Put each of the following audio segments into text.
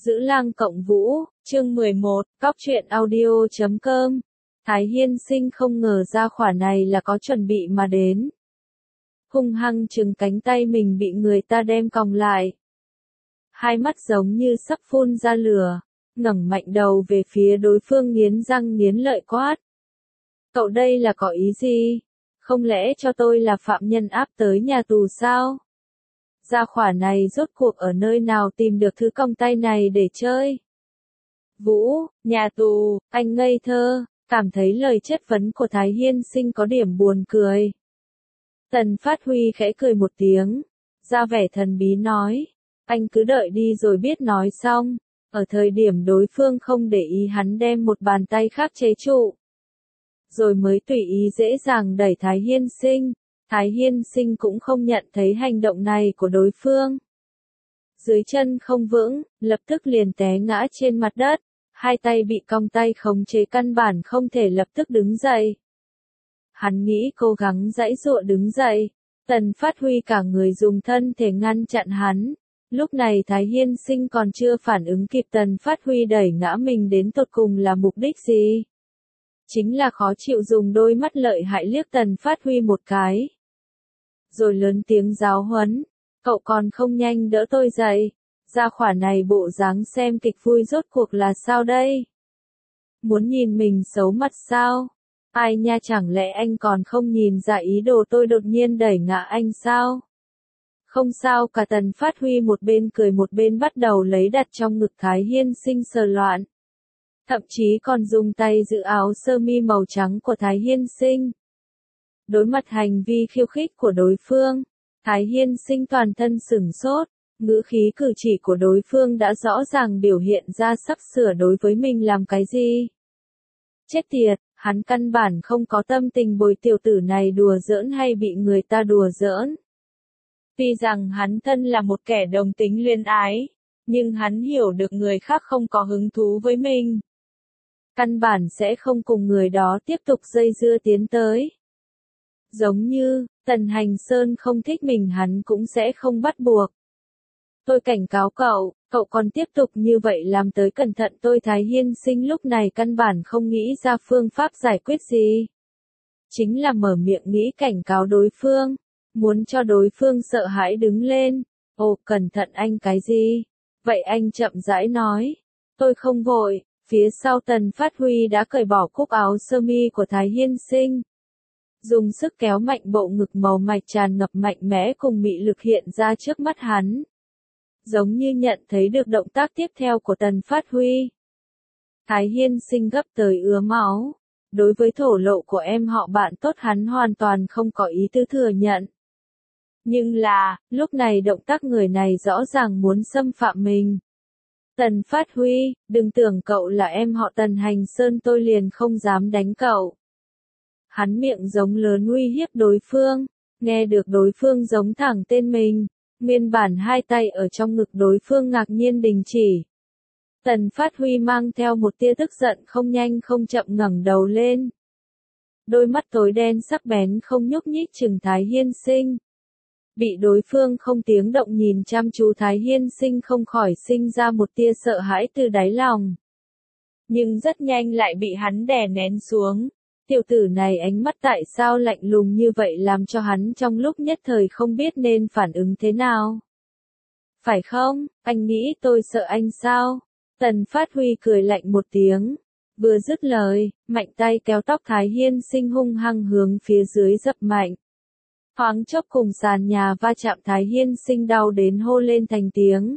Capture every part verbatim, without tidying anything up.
Giữ Lang Cộng Vũ, chương mười một, cóc truyện audio chấm com. Thái Hiên Sinh không ngờ ra khỏa này là có chuẩn bị mà đến. Hung hăng chừng cánh tay mình bị người ta đem còng lại. Hai mắt giống như sắp phun ra lửa, ngẩng mạnh đầu về phía đối phương nghiến răng nghiến lợi quát. Cậu đây là có ý gì? Không lẽ cho tôi là phạm nhân áp tới nhà tù sao? Gia khỏa này rốt cuộc ở nơi nào tìm được thứ còng tay này để chơi? Vũ, nhà tù, anh ngây thơ, cảm thấy lời chất vấn của Thái Hiên Sinh có điểm buồn cười. Tần Phát Huy khẽ cười một tiếng, ra vẻ thần bí nói, anh cứ đợi đi rồi biết nói xong, ở thời điểm đối phương không để ý hắn đem một bàn tay khác chế trụ. Rồi mới tùy ý dễ dàng đẩy Thái Hiên Sinh. Thái Hiên Sinh cũng không nhận thấy hành động này của đối phương. Dưới chân không vững, lập tức liền té ngã trên mặt đất, hai tay bị còng tay khống chế căn bản không thể lập tức đứng dậy. Hắn nghĩ cố gắng giãy giụa đứng dậy, Tần Phát Huy cả người dùng thân thể ngăn chặn hắn. Lúc này Thái Hiên Sinh còn chưa phản ứng kịp Tần Phát Huy đẩy ngã mình đến tột cùng là mục đích gì. Chính là khó chịu dùng đôi mắt lợi hại liếc Tần Phát Huy một cái. Rồi lớn tiếng giáo huấn, cậu còn không nhanh đỡ tôi dậy, gia khỏa này bộ dáng xem kịch vui rốt cuộc là sao đây? Muốn nhìn mình xấu mặt sao? Ai nha, chẳng lẽ anh còn không nhìn ra ý đồ tôi đột nhiên đẩy ngã anh sao? Không sao cả. Tần Phát Huy một bên cười một bên bắt đầu lấy đặt trong ngực Thái Hiên Sinh sờ loạn. Thậm chí còn dùng tay giữ áo sơ mi màu trắng của Thái Hiên Sinh. Đối mặt hành vi khiêu khích của đối phương, Thái Hiên Sinh toàn thân sửng sốt, ngữ khí cử chỉ của đối phương đã rõ ràng biểu hiện ra sắp sửa đối với mình làm cái gì. Chết tiệt, hắn căn bản không có tâm tình bồi tiểu tử này đùa giỡn hay bị người ta đùa giỡn. Tuy rằng hắn thân là một kẻ đồng tính luyến ái, nhưng hắn hiểu được người khác không có hứng thú với mình. Căn bản sẽ không cùng người đó tiếp tục dây dưa tiến tới. Giống như, Tần Hành Sơn không thích mình hắn cũng sẽ không bắt buộc. Tôi cảnh cáo cậu, cậu còn tiếp tục như vậy làm tới cẩn thận tôi. Thái Hiên Sinh lúc này căn bản không nghĩ ra phương pháp giải quyết gì. Chính là mở miệng nghĩ cảnh cáo đối phương, muốn cho đối phương sợ hãi đứng lên. Ồ, cẩn thận anh cái gì? Vậy anh chậm rãi nói. Tôi không vội. Phía sau Tần Phát Huy đã cởi bỏ cúc áo sơ mi của Thái Hiên Sinh. Dùng sức kéo mạnh bộ ngực màu mạch tràn ngập mạnh mẽ cùng mị lực hiện ra trước mắt hắn. Giống như nhận thấy được động tác tiếp theo của Tần Phát Huy. Thái Hiên Sinh gấp tới ứa máu. Đối với thổ lộ của em họ bạn tốt hắn hoàn toàn không có ý tư thừa nhận. Nhưng là, lúc này động tác người này rõ ràng muốn xâm phạm mình. Tần Phát Huy, đừng tưởng cậu là em họ Tần Hành Sơn tôi liền không dám đánh cậu. Hắn miệng giống lớn uy hiếp đối phương, nghe được đối phương giống thẳng tên mình, nguyên bản hai tay ở trong ngực đối phương ngạc nhiên đình chỉ. Tần Phát Huy mang theo một tia tức giận không nhanh không chậm ngẩng đầu lên. Đôi mắt tối đen sắc bén không nhúc nhích chừng Thái Hiên Sinh. Bị đối phương không tiếng động nhìn chăm chú Thái Hiên Sinh không khỏi sinh ra một tia sợ hãi từ đáy lòng. Nhưng rất nhanh lại bị hắn đè nén xuống. Tiểu tử này ánh mắt tại sao lạnh lùng như vậy làm cho hắn trong lúc nhất thời không biết nên phản ứng thế nào. Phải không, anh nghĩ tôi sợ anh sao? Tần Phát Huy cười lạnh một tiếng. Vừa dứt lời, mạnh tay kéo tóc Thái Hiên Sinh hung hăng hướng phía dưới dập mạnh. Thoáng chốc cùng sàn nhà va chạm Thái Hiên Sinh đau đến hô lên thành tiếng.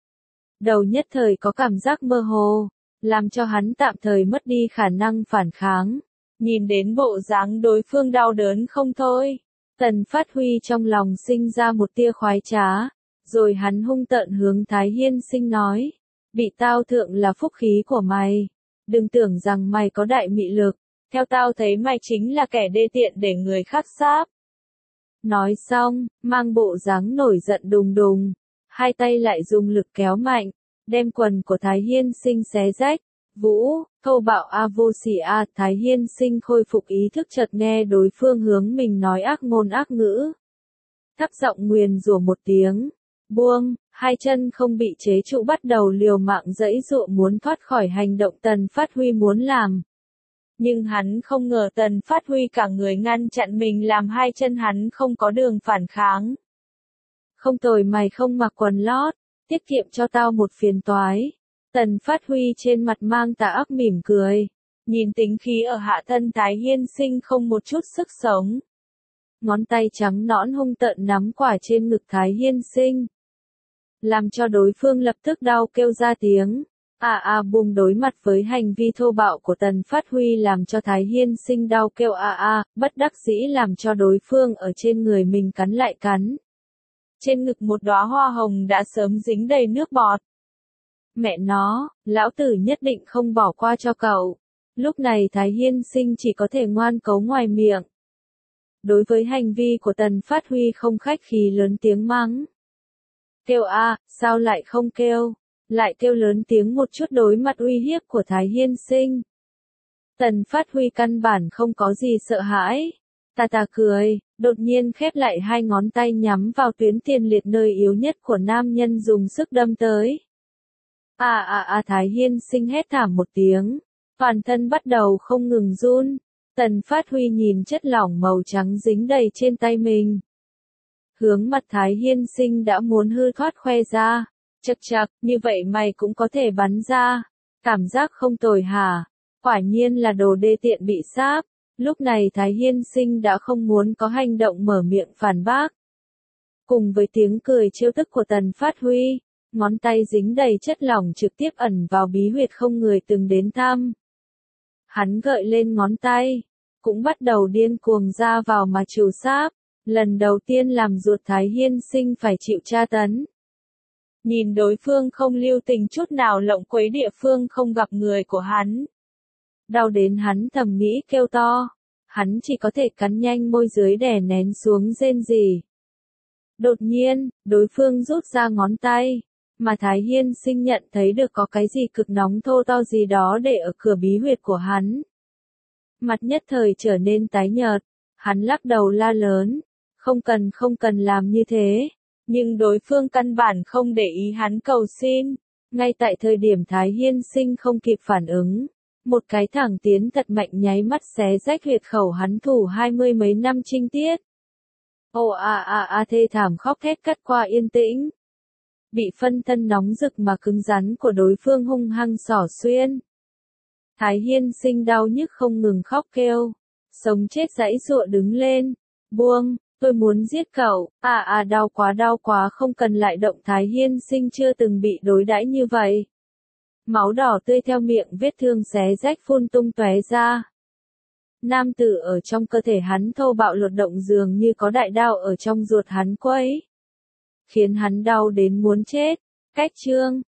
Đầu nhất thời có cảm giác mơ hồ, làm cho hắn tạm thời mất đi khả năng phản kháng. Nhìn đến bộ dáng đối phương đau đớn không thôi, Tần Phát Huy trong lòng sinh ra một tia khoái trá, rồi hắn hung tợn hướng Thái Hiên Sinh nói, bị tao thượng là phúc khí của mày, đừng tưởng rằng mày có đại mị lực, theo tao thấy mày chính là kẻ đê tiện để người khác sáp. Nói xong, mang bộ dáng nổi giận đùng đùng, hai tay lại dùng lực kéo mạnh, đem quần của Thái Hiên Sinh xé rách. Vũ, thô bạo a vô sỉ a. Thái Hiên Sinh khôi phục ý thức chợt nghe đối phương hướng mình nói ác ngôn ác ngữ. Thấp giọng nguyền rủa một tiếng, buông, hai chân không bị chế trụ bắt đầu liều mạng giãy giụa muốn thoát khỏi hành động Tần Phát Huy muốn làm. Nhưng hắn không ngờ Tần Phát Huy cả người ngăn chặn mình làm hai chân hắn không có đường phản kháng. Không tồi mày không mặc quần lót, tiết kiệm cho tao một phiền toái. Tần Phát Huy trên mặt mang tà ác mỉm cười. Nhìn tính khí ở hạ thân Thái Hiên Sinh không một chút sức sống. Ngón tay trắng nõn hung tợn nắm quả trên ngực Thái Hiên Sinh. Làm cho đối phương lập tức đau kêu ra tiếng. À à bùng đối mặt với hành vi thô bạo của Tần Phát Huy làm cho Thái Hiên Sinh đau kêu à à, bất đắc dĩ làm cho đối phương ở trên người mình cắn lại cắn. Trên ngực một đóa hoa hồng đã sớm dính đầy nước bọt. Mẹ nó, lão tử nhất định không bỏ qua cho cậu. Lúc này Thái Hiên Sinh chỉ có thể ngoan cấu ngoài miệng. Đối với hành vi của Tần Phát Huy không khách khí lớn tiếng mắng. Kêu a, sao lại không kêu? Lại kêu lớn tiếng một chút đối mặt uy hiếp của Thái Hiên Sinh. Tần Phát Huy căn bản không có gì sợ hãi. Tà tà cười, đột nhiên khép lại hai ngón tay nhắm vào tuyến tiền liệt nơi yếu nhất của nam nhân dùng sức đâm tới. À à à Thái Hiên Sinh hét thảm một tiếng. Toàn thân bắt đầu không ngừng run. Tần Phát Huy nhìn chất lỏng màu trắng dính đầy trên tay mình. Hướng mặt Thái Hiên Sinh đã muốn hư thoát khoe ra. Chật chật, như vậy mày cũng có thể bắn ra. Cảm giác không tồi hả? Quả nhiên là đồ đê tiện bị sáp. Lúc này Thái Hiên Sinh đã không muốn có hành động mở miệng phản bác. Cùng với tiếng cười trêu tức của Tần Phát Huy, ngón tay dính đầy chất lỏng trực tiếp ẩn vào bí huyệt không người từng đến thăm. Hắn gợi lên ngón tay, cũng bắt đầu điên cuồng ra vào mà trù sáp, lần đầu tiên làm ruột Thái Hiên Sinh phải chịu tra tấn. Nhìn đối phương không lưu tình chút nào lộng quấy địa phương không gặp người của hắn. Đau đến hắn thầm nghĩ kêu to, hắn chỉ có thể cắn nhanh môi dưới đè nén xuống rên rỉ. Đột nhiên, đối phương rút ra ngón tay, mà Thái Hiên Sinh nhận thấy được có cái gì cực nóng thô to gì đó để ở cửa bí huyệt của hắn. Mặt nhất thời trở nên tái nhợt, hắn lắc đầu la lớn, không cần không cần làm như thế, nhưng đối phương căn bản không để ý hắn cầu xin, ngay tại thời điểm Thái Hiên Sinh không kịp phản ứng. Một cái thẳng tiến thật mạnh nháy mắt xé rách huyệt khẩu hắn thủ hai mươi mấy năm trinh tiết. Ồ a a a thê thảm khóc thét cắt qua yên tĩnh. Bị phân thân nóng rực mà cứng rắn của đối phương hung hăng xỏ xuyên. Thái Hiên Sinh đau nhức không ngừng khóc kêu. Sống chết giãy giụa đứng lên. Buông, tôi muốn giết cậu. À à đau quá đau quá không cần lại động. Thái Hiên Sinh chưa từng bị đối đãi như vậy. Máu đỏ tươi theo miệng vết thương xé rách phun tung tóe ra. Nam tử ở trong cơ thể hắn thô bạo lột động dường như có đại đao ở trong ruột hắn quấy. Khiến hắn đau đến muốn chết. Cách chương